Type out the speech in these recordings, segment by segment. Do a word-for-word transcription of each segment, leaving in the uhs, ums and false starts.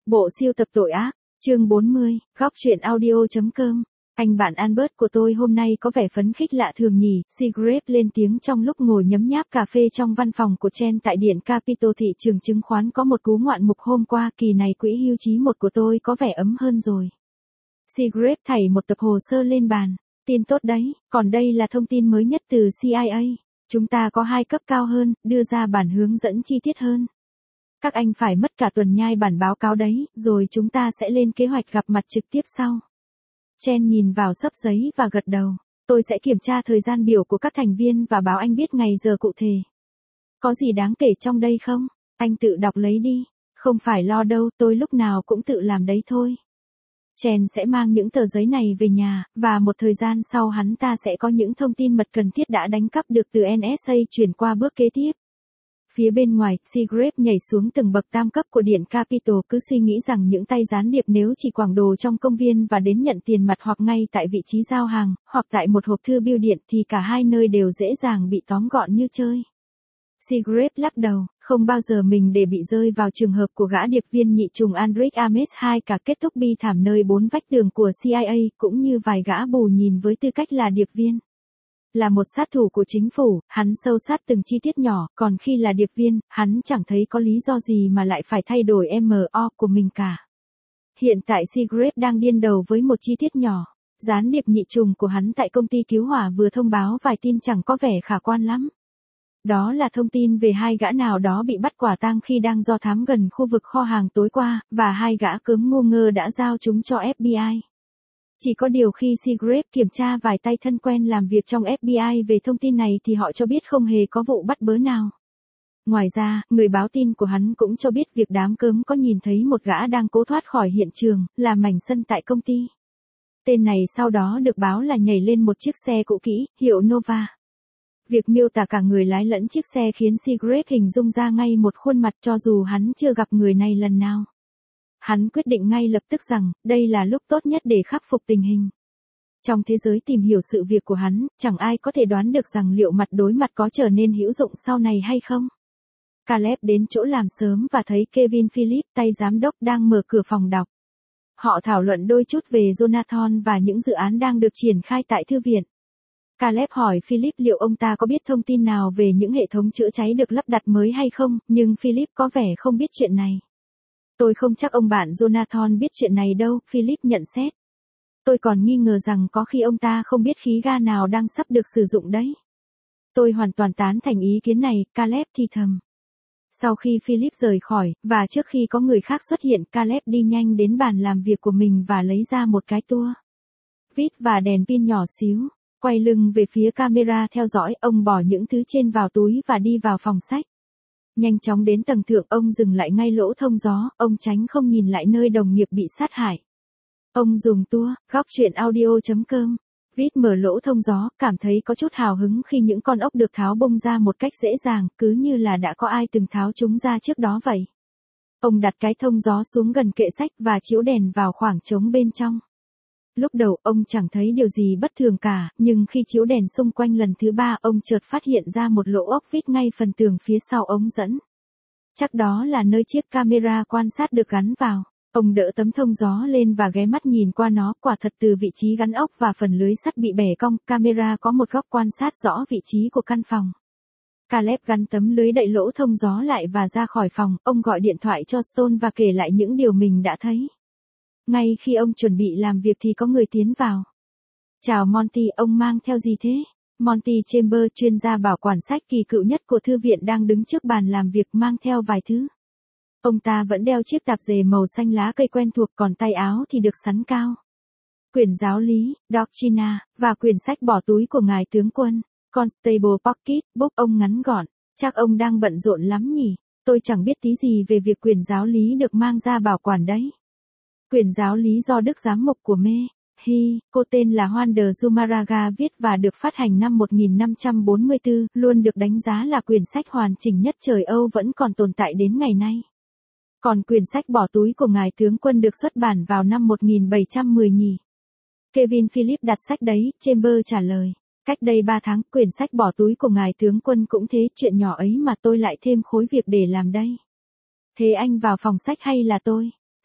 Bộ siêu tập tội ác, chương bốn mươi, góc truyện audio.com. Anh bạn Albert của tôi hôm nay có vẻ phấn khích lạ thường nhỉ, Seagrave lên tiếng trong lúc ngồi nhấm nháp cà phê trong văn phòng của Chen tại điện Capitol thị trường chứng khoán có một cú ngoạn mục hôm qua, kỳ này quỹ hưu trí một của tôi có vẻ ấm hơn rồi. Seagrave thảy một tập hồ sơ lên bàn, tin tốt đấy, còn đây là thông tin mới nhất từ C I A. Chúng ta có hai cấp cao hơn, đưa ra bản hướng dẫn chi tiết hơn. Các anh phải mất cả tuần nhai bản báo cáo đấy, rồi chúng ta sẽ lên kế hoạch gặp mặt trực tiếp sau. Chen nhìn vào xấp giấy và gật đầu. Tôi sẽ kiểm tra thời gian biểu của các thành viên và báo anh biết ngày giờ cụ thể. Có gì đáng kể trong đây không? Anh tự đọc lấy đi. Không phải lo đâu, tôi lúc nào cũng tự làm đấy thôi. Chen sẽ mang những tờ giấy này về nhà, và một thời gian sau hắn ta sẽ có những thông tin mật cần thiết đã đánh cắp được từ N S A chuyển qua bước kế tiếp. Phía bên ngoài, Seagrave nhảy xuống từng bậc tam cấp của điện Capitol, cứ suy nghĩ rằng những tay gián điệp nếu chỉ quảng đồ trong công viên và đến nhận tiền mặt hoặc ngay tại vị trí giao hàng, hoặc tại một hộp thư bưu điện thì cả hai nơi đều dễ dàng bị tóm gọn như chơi. Seagrave lắc đầu, không bao giờ mình để bị rơi vào trường hợp của gã điệp viên nhị trùng Andric Ames hai cả kết thúc bi thảm nơi bốn vách tường của C I A, cũng như vài gã bù nhìn với tư cách là điệp viên. Là một sát thủ của chính phủ, hắn sâu sát từng chi tiết nhỏ, còn khi là điệp viên, hắn chẳng thấy có lý do gì mà lại phải thay đổi M O của mình cả. Hiện tại Seagrave đang điên đầu với một chi tiết nhỏ. Gián điệp nhị trùng của hắn tại công ty cứu hỏa vừa thông báo vài tin chẳng có vẻ khả quan lắm. Đó là thông tin về hai gã nào đó bị bắt quả tang khi đang do thám gần khu vực kho hàng tối qua, và hai gã cớm ngu ngơ đã giao chúng cho F B I. Chỉ có điều khi Seagrave kiểm tra vài tay thân quen làm việc trong F B I về thông tin này thì họ cho biết không hề có vụ bắt bớ nào. Ngoài ra, người báo tin của hắn cũng cho biết việc đám cớm có nhìn thấy một gã đang cố thoát khỏi hiện trường, là mảnh sân tại công ty. Tên này sau đó được báo là nhảy lên một chiếc xe cũ kỹ, hiệu Nova. Việc miêu tả cả người lái lẫn chiếc xe khiến Seagrave hình dung ra ngay một khuôn mặt cho dù hắn chưa gặp người này lần nào. Hắn quyết định ngay lập tức rằng, đây là lúc tốt nhất để khắc phục tình hình. Trong thế giới tìm hiểu sự việc của hắn, chẳng ai có thể đoán được rằng liệu mặt đối mặt có trở nên hữu dụng sau này hay không. Caleb đến chỗ làm sớm và thấy Kevin Phillips, tay giám đốc đang mở cửa phòng đọc. Họ thảo luận đôi chút về Jonathan và những dự án đang được triển khai tại thư viện. Caleb hỏi Philip liệu ông ta có biết thông tin nào về những hệ thống chữa cháy được lắp đặt mới hay không, nhưng Philip có vẻ không biết chuyện này. Tôi không chắc ông bạn Jonathan biết chuyện này đâu, Philip nhận xét. Tôi còn nghi ngờ rằng có khi ông ta không biết khí ga nào đang sắp được sử dụng đấy. Tôi hoàn toàn tán thành ý kiến này, Caleb thì thầm. Sau khi Philip rời khỏi, và trước khi có người khác xuất hiện, Caleb đi nhanh đến bàn làm việc của mình và lấy ra một cái tua vít và đèn pin nhỏ xíu. Quay lưng về phía camera theo dõi, ông bỏ những thứ trên vào túi và đi vào phòng sách. Nhanh chóng đến tầng thượng, ông dừng lại ngay lỗ thông gió, ông tránh không nhìn lại nơi đồng nghiệp bị sát hại. Ông dùng tua, góc truyện audio.com, vít mở lỗ thông gió, cảm thấy có chút hào hứng khi những con ốc được tháo bung ra một cách dễ dàng, cứ như là đã có ai từng tháo chúng ra trước đó vậy. Ông đặt cái thông gió xuống gần kệ sách và chiếu đèn vào khoảng trống bên trong. Lúc đầu ông chẳng thấy điều gì bất thường cả, nhưng khi chiếu đèn xung quanh lần thứ ba ông chợt phát hiện ra một lỗ ốc vít ngay phần tường phía sau ống dẫn. Chắc đó là nơi chiếc camera quan sát được gắn vào. Ông đỡ tấm thông gió lên và ghé mắt nhìn qua nó, quả thật từ vị trí gắn ốc và phần lưới sắt bị bẻ cong, camera có một góc quan sát rõ vị trí của căn phòng. Caleb gắn tấm lưới đậy lỗ thông gió lại và ra khỏi phòng, ông gọi điện thoại cho Stone và kể lại những điều mình đã thấy. Ngay khi ông chuẩn bị làm việc thì có người tiến vào. Chào Monty, ông mang theo gì thế? Monty Chamber, chuyên gia bảo quản sách kỳ cựu nhất của thư viện đang đứng trước bàn làm việc mang theo vài thứ. Ông ta vẫn đeo chiếc tạp dề màu xanh lá cây quen thuộc, còn tay áo thì được xắn cao. Quyển giáo lý, Doctrina, và quyển sách bỏ túi của ngài tướng quân, Constable Pocket Book. Ông ngắn gọn, chắc ông đang bận rộn lắm nhỉ, tôi chẳng biết tí gì về việc quyển giáo lý được mang ra bảo quản đấy. Quyển giáo lý do Đức Giám mục của Mê Hi, cô tên là Juan de Zumárraga viết và được phát hành năm một nghìn năm trăm bốn mươi tư, luôn được đánh giá là quyển sách hoàn chỉnh nhất trời Âu vẫn còn tồn tại đến ngày nay. Còn quyển sách bỏ túi của ngài tướng quân được xuất bản vào năm một nghìn bảy trăm mười nhỉ. Kevin Phillips đặt sách đấy, Chamber trả lời. Cách đây ba tháng, quyển sách bỏ túi của ngài tướng quân cũng thế, chuyện nhỏ ấy mà tôi lại thêm khối việc để làm đây. Thế anh vào phòng sách hay là tôi?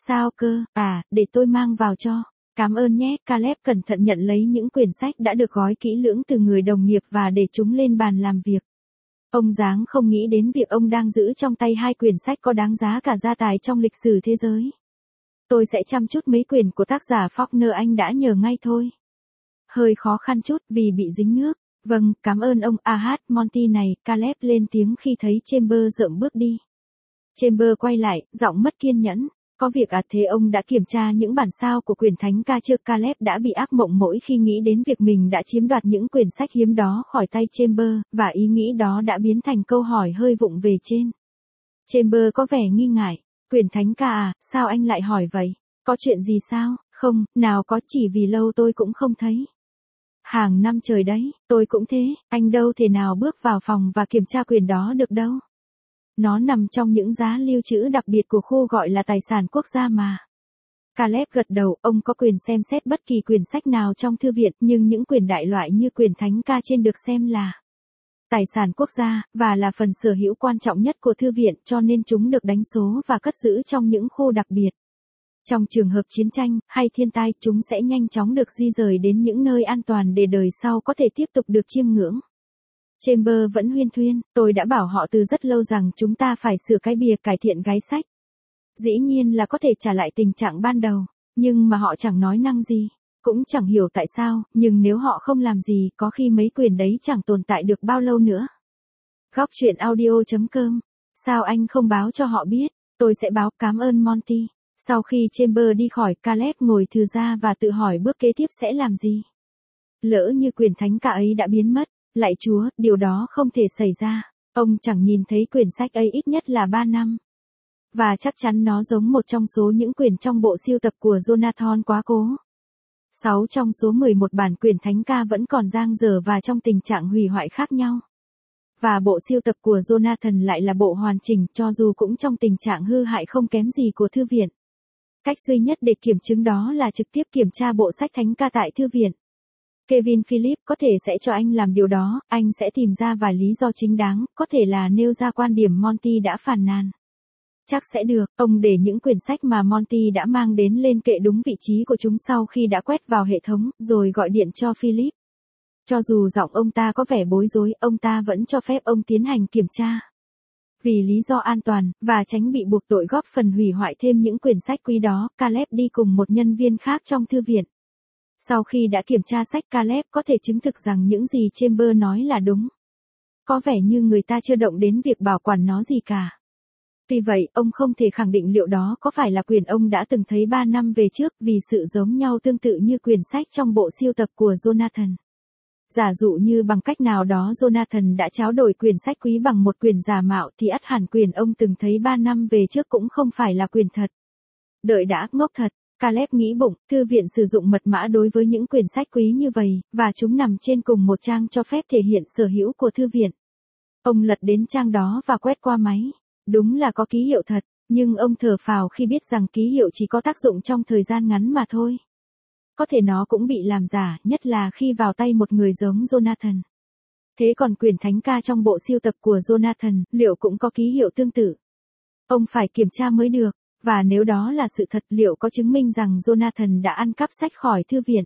Sao cơ, à, để tôi mang vào cho. Cảm ơn nhé, Caleb cẩn thận nhận lấy những quyển sách đã được gói kỹ lưỡng từ người đồng nghiệp và để chúng lên bàn làm việc. Ông dáng không nghĩ đến việc ông đang giữ trong tay hai quyển sách có đáng giá cả gia tài trong lịch sử thế giới. Tôi sẽ chăm chút mấy quyển của tác giả Faulkner anh đã nhờ ngay thôi. Hơi khó khăn chút vì bị dính nước. Vâng, cảm ơn ông a hát Monty này, Caleb lên tiếng khi thấy Chamber rợm bước đi. Chamber quay lại, giọng mất kiên nhẫn. Có việc à thế ông đã kiểm tra những bản sao của quyển thánh ca chưa? Caleb đã bị ác mộng mỗi khi nghĩ đến việc mình đã chiếm đoạt những quyển sách hiếm đó khỏi tay Chamber, và ý nghĩ đó đã biến thành câu hỏi hơi vụng về trên. Chamber có vẻ nghi ngại. Quyển thánh ca à, sao anh lại hỏi vậy? Có chuyện gì sao? Không, nào có, chỉ vì lâu tôi cũng không thấy. Hàng năm trời đấy, tôi cũng thế, anh đâu thể nào bước vào phòng và kiểm tra quyển đó được đâu. Nó nằm trong những giá lưu trữ đặc biệt của khu gọi là tài sản quốc gia mà. Caleb gật đầu, ông có quyền xem xét bất kỳ quyển sách nào trong thư viện, nhưng những quyển đại loại như quyển thánh ca trên được xem là tài sản quốc gia, và là phần sở hữu quan trọng nhất của thư viện, cho nên chúng được đánh số và cất giữ trong những khu đặc biệt. Trong trường hợp chiến tranh, hay thiên tai, chúng sẽ nhanh chóng được di rời đến những nơi an toàn để đời sau có thể tiếp tục được chiêm ngưỡng. Chamber vẫn huyên thuyên, tôi đã bảo họ từ rất lâu rằng chúng ta phải sửa cái bìa cải thiện gáy sách. Dĩ nhiên là có thể trả lại tình trạng ban đầu, nhưng mà họ chẳng nói năng gì, cũng chẳng hiểu tại sao, nhưng nếu họ không làm gì, có khi mấy quyền đấy chẳng tồn tại được bao lâu nữa. Góc truyện audio chấm com. Sao anh không báo cho họ biết? Tôi sẽ báo, cảm ơn Monty. Sau khi Chamber đi khỏi, Caleb ngồi thư ra và tự hỏi bước kế tiếp sẽ làm gì. Lỡ như quyển thánh ca ấy đã biến mất, lạy Chúa, điều đó không thể xảy ra. Ông chẳng nhìn thấy quyển sách ấy ít nhất là ba năm. Và chắc chắn nó giống một trong số những quyển trong bộ sưu tập của Jonathan quá cố. Sáu trong số mười một bản quyển thánh ca vẫn còn dang dở và trong tình trạng hủy hoại khác nhau. Và bộ sưu tập của Jonathan lại là bộ hoàn chỉnh, cho dù cũng trong tình trạng hư hại không kém gì của thư viện. Cách duy nhất để kiểm chứng đó là trực tiếp kiểm tra bộ sách thánh ca tại thư viện. Kevin Phillips có thể sẽ cho anh làm điều đó, anh sẽ tìm ra vài lý do chính đáng, có thể là nêu ra quan điểm Monty đã phàn nàn. Chắc sẽ được, ông để những quyển sách mà Monty đã mang đến lên kệ đúng vị trí của chúng sau khi đã quét vào hệ thống, rồi gọi điện cho Phillips. Cho dù giọng ông ta có vẻ bối rối, ông ta vẫn cho phép ông tiến hành kiểm tra. Vì lý do an toàn, và tránh bị buộc tội góp phần hủy hoại thêm những quyển sách quý đó, Caleb đi cùng một nhân viên khác trong thư viện. Sau khi đã kiểm tra sách, Caleb có thể chứng thực rằng những gì Chamber nói là đúng. Có vẻ như người ta chưa động đến việc bảo quản nó gì cả. Tuy vậy, ông không thể khẳng định liệu đó có phải là quyển ông đã từng thấy ba năm về trước, vì sự giống nhau tương tự như quyển sách trong bộ sưu tập của Jonathan. Giả dụ như bằng cách nào đó Jonathan đã tráo đổi quyển sách quý bằng một quyển giả mạo, thì ắt hẳn quyển ông từng thấy ba năm về trước cũng không phải là quyển thật. Đợi đã, ngốc thật. Caleb nghĩ bụng, thư viện sử dụng mật mã đối với những quyển sách quý như vậy, và chúng nằm trên cùng một trang cho phép thể hiện sở hữu của thư viện. Ông lật đến trang đó và quét qua máy. Đúng là có ký hiệu thật, nhưng ông thở phào khi biết rằng ký hiệu chỉ có tác dụng trong thời gian ngắn mà thôi. Có thể nó cũng bị làm giả, nhất là khi vào tay một người giống Jonathan. Thế còn quyển thánh ca trong bộ sưu tập của Jonathan, liệu cũng có ký hiệu tương tự? Ông phải kiểm tra mới được. Và nếu đó là sự thật, liệu có chứng minh rằng Jonathan đã ăn cắp sách khỏi thư viện?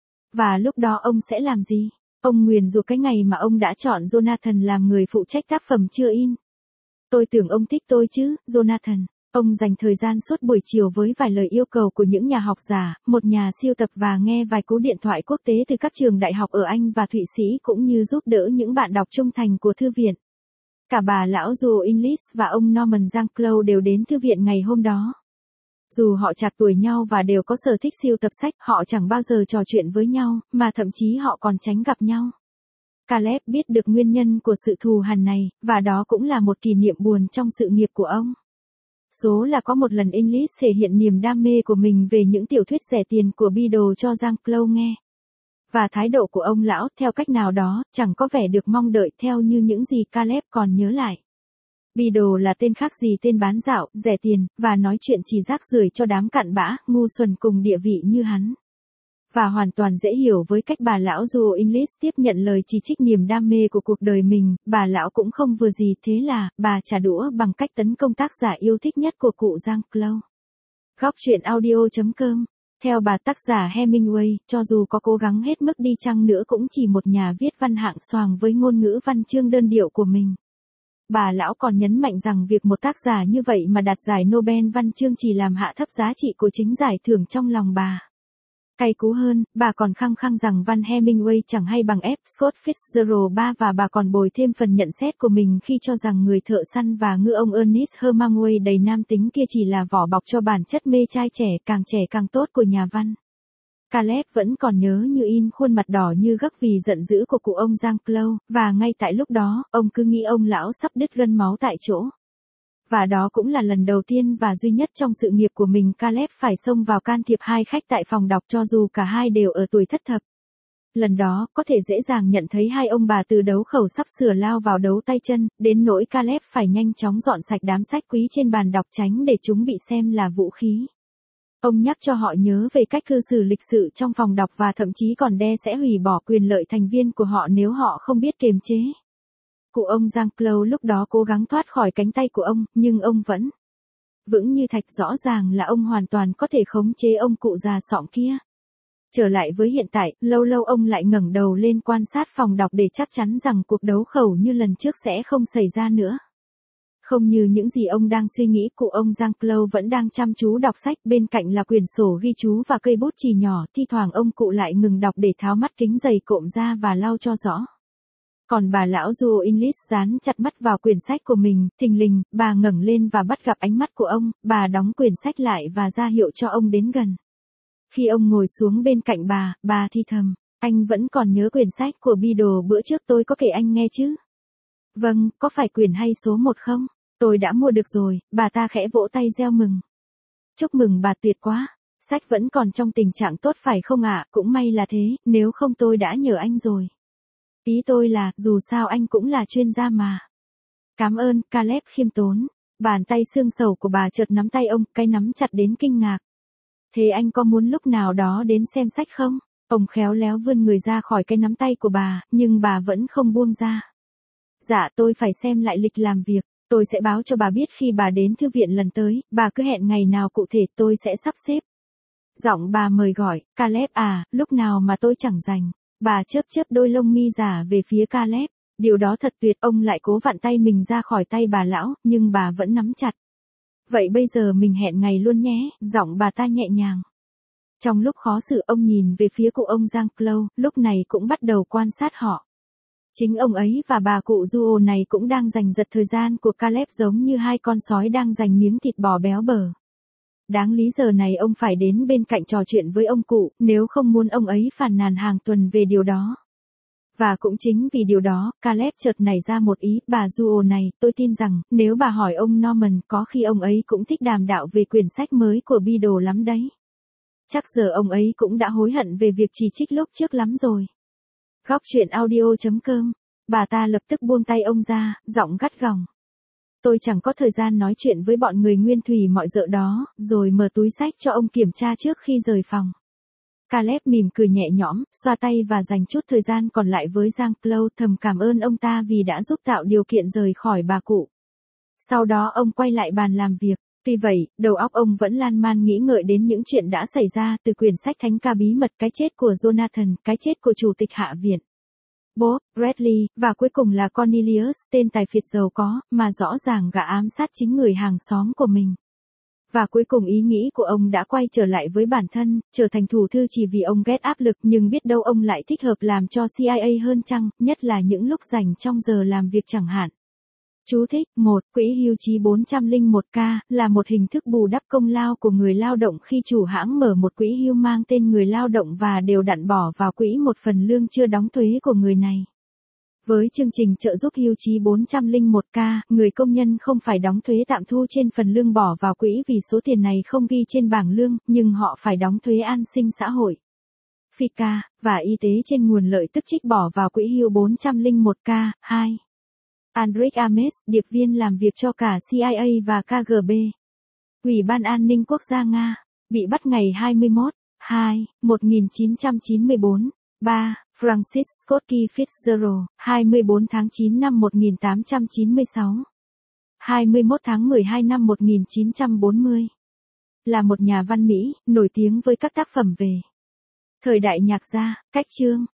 Và lúc đó ông sẽ làm gì? Ông nguyền rủa cái ngày mà ông đã chọn Jonathan làm người phụ trách tác phẩm chưa in. Tôi tưởng ông thích tôi chứ, Jonathan. Ông dành thời gian suốt buổi chiều với vài lời yêu cầu của những nhà học giả, một nhà siêu tập và nghe vài cú điện thoại quốc tế từ các trường đại học ở Anh và Thụy Sĩ, cũng như giúp đỡ những bạn đọc trung thành của thư viện. Cả bà lão Joe English và ông Norman Jean-Claude đều đến thư viện ngày hôm đó. Dù họ chạc tuổi nhau và đều có sở thích siêu tập sách, họ chẳng bao giờ trò chuyện với nhau, mà thậm chí họ còn tránh gặp nhau. Caleb biết được nguyên nhân của sự thù hằn này, và đó cũng là một kỷ niệm buồn trong sự nghiệp của ông. Số là có một lần English thể hiện niềm đam mê của mình về những tiểu thuyết rẻ tiền của Biddle cho Jean-Claude nghe. Và thái độ của ông lão, theo cách nào đó, chẳng có vẻ được mong đợi theo như những gì Caleb còn nhớ lại. Biddle là tên khác gì tên bán dạo, rẻ tiền, và nói chuyện chỉ rác rưởi cho đám cặn bã, ngu xuẩn cùng địa vị như hắn. Và hoàn toàn dễ hiểu với cách bà lão Joe English tiếp nhận lời chỉ trích niềm đam mê của cuộc đời mình, bà lão cũng không vừa gì, thế là, bà trả đũa bằng cách tấn công tác giả yêu thích nhất của cụ Jean-Claude. Góc truyện audio.com. Theo bà tác giả Hemingway, cho dù có cố gắng hết mức đi chăng nữa cũng chỉ một nhà viết văn hạng xoàng với ngôn ngữ văn chương đơn điệu của mình. Bà lão còn nhấn mạnh rằng việc một tác giả như vậy mà đạt giải Nobel văn chương chỉ làm hạ thấp giá trị của chính giải thưởng trong lòng bà. Cay cú hơn, bà còn khăng khăng rằng văn Hemingway chẳng hay bằng F. Scott Fitzgerald ba và bà còn bồi thêm phần nhận xét của mình khi cho rằng người thợ săn và ngư ông Ernest Hemingway đầy nam tính kia chỉ là vỏ bọc cho bản chất mê trai trẻ càng trẻ càng tốt của nhà văn. Caleb vẫn còn nhớ như in khuôn mặt đỏ như gấc vì giận dữ của cụ ông Jean-Claude, và ngay tại lúc đó, ông cứ nghĩ ông lão sắp đứt gân máu tại chỗ. Và đó cũng là lần đầu tiên và duy nhất trong sự nghiệp của mình Caleb phải xông vào can thiệp hai khách tại phòng đọc cho dù cả hai đều ở tuổi thất thập. Lần đó, có thể dễ dàng nhận thấy hai ông bà từ đấu khẩu sắp sửa lao vào đấu tay chân, đến nỗi Caleb phải nhanh chóng dọn sạch đám sách quý trên bàn đọc tránh để chúng bị xem là vũ khí. Ông nhắc cho họ nhớ về cách cư xử lịch sự trong phòng đọc và thậm chí còn đe sẽ hủy bỏ quyền lợi thành viên của họ nếu họ không biết kiềm chế. Cụ ông Jean-Claude lúc đó cố gắng thoát khỏi cánh tay của ông, nhưng ông vẫn vững như thạch, rõ ràng là ông hoàn toàn có thể khống chế ông cụ già sọm kia. Trở lại với hiện tại, lâu lâu ông lại ngẩng đầu lên quan sát phòng đọc để chắc chắn rằng cuộc đấu khẩu như lần trước sẽ không xảy ra nữa. Không như những gì ông đang suy nghĩ, cụ ông Jean-Claude vẫn đang chăm chú đọc sách, bên cạnh là quyển sổ ghi chú và cây bút chì nhỏ, thi thoảng ông cụ lại ngừng đọc để tháo mắt kính dày cộm ra và lau cho rõ. Còn bà lão Joe English dán chặt mắt vào quyển sách của mình, thình lình, bà ngẩng lên và bắt gặp ánh mắt của ông, bà đóng quyển sách lại và ra hiệu cho ông đến gần. Khi ông ngồi xuống bên cạnh bà, bà thì thầm, anh vẫn còn nhớ quyển sách của Beadle bữa trước tôi có kể anh nghe chứ? Vâng, có phải quyển hay số một không? Tôi đã mua được rồi, bà ta khẽ vỗ tay reo mừng. Chúc mừng bà, tuyệt quá. Sách vẫn còn trong tình trạng tốt phải không ạ? Cũng may là thế, nếu không tôi đã nhờ anh rồi. Ý tôi là, dù sao anh cũng là chuyên gia mà. Cảm ơn, Caleb khiêm tốn. Bàn tay xương sầu của bà chợt nắm tay ông, cái nắm chặt đến kinh ngạc. Thế anh có muốn lúc nào đó đến xem sách không? Ông khéo léo vươn người ra khỏi cái nắm tay của bà, nhưng bà vẫn không buông ra. Dạ, tôi phải xem lại lịch làm việc. Tôi sẽ báo cho bà biết khi bà đến thư viện lần tới, bà cứ hẹn ngày nào cụ thể tôi sẽ sắp xếp. Giọng bà mời gọi, Caleb à, lúc nào mà tôi chẳng rảnh. Bà chớp chớp đôi lông mi giả về phía Caleb, điều đó thật tuyệt, ông lại cố vặn tay mình ra khỏi tay bà lão, nhưng bà vẫn nắm chặt. Vậy bây giờ mình hẹn ngày luôn nhé, giọng bà ta nhẹ nhàng. Trong lúc khó xử ông nhìn về phía cụ ông Jean-Claude, lúc này cũng bắt đầu quan sát họ. Chính ông ấy và bà cụ Duo này cũng đang giành giật thời gian của Caleb giống như hai con sói đang giành miếng thịt bò béo bở. Đáng lý giờ này ông phải đến bên cạnh trò chuyện với ông cụ, nếu không muốn ông ấy phàn nàn hàng tuần về điều đó. Và cũng chính vì điều đó, Caleb chợt nảy ra một ý, bà Duo này, tôi tin rằng, nếu bà hỏi ông Norman, có khi ông ấy cũng thích đàm đạo về quyển sách mới của Beadle lắm đấy. Chắc giờ ông ấy cũng đã hối hận về việc chỉ trích lúc trước lắm rồi. Góc truyện audio.com. Bà ta lập tức buông tay ông ra, giọng gắt gỏng. Tôi chẳng có thời gian nói chuyện với bọn người nguyên thủy mọi dợ đó, rồi mở túi sách cho ông kiểm tra trước khi rời phòng. Caleb mỉm cười nhẹ nhõm, xoa tay và dành chút thời gian còn lại với Jean-Claude, thầm cảm ơn ông ta vì đã giúp tạo điều kiện rời khỏi bà cụ. Sau đó ông quay lại bàn làm việc. Tuy vậy, đầu óc ông vẫn lan man nghĩ ngợi đến những chuyện đã xảy ra từ quyển sách Thánh ca bí mật, cái chết của Jonathan, cái chết của chủ tịch Hạ viện Bob Bradley, và cuối cùng là Cornelius, tên tài phiệt giàu có, mà rõ ràng gã ám sát chính người hàng xóm của mình. Và cuối cùng ý nghĩ của ông đã quay trở lại với bản thân, trở thành thủ thư chỉ vì ông ghét áp lực, nhưng biết đâu ông lại thích hợp làm cho C I A hơn chăng, nhất là những lúc rảnh trong giờ làm việc chẳng hạn. Chú thích, một. Quỹ hưu trí bốn không một K, là một hình thức bù đắp công lao của người lao động khi chủ hãng mở một quỹ hưu mang tên người lao động và đều đặn bỏ vào quỹ một phần lương chưa đóng thuế của người này. Với chương trình trợ giúp hưu trí bốn không một K, người công nhân không phải đóng thuế tạm thu trên phần lương bỏ vào quỹ vì số tiền này không ghi trên bảng lương, nhưng họ phải đóng thuế an sinh xã hội, phi ca, và y tế trên nguồn lợi tức trích bỏ vào quỹ hưu bốn không một K. hai. Andriy Ames, điệp viên làm việc cho cả C I A và K G B, Ủy ban An ninh Quốc gia Nga, bị bắt ngày hai mươi mốt tháng hai, một nghìn chín trăm chín mươi tư. ba. Francis Scott Key Fitzgerald, hai mươi tư tháng chín năm một nghìn tám trăm chín mươi sáu. hai mươi mốt tháng mười hai năm một nghìn chín trăm bốn mươi. là một nhà văn Mỹ, nổi tiếng với các tác phẩm về thời đại nhạc gia, cách chương,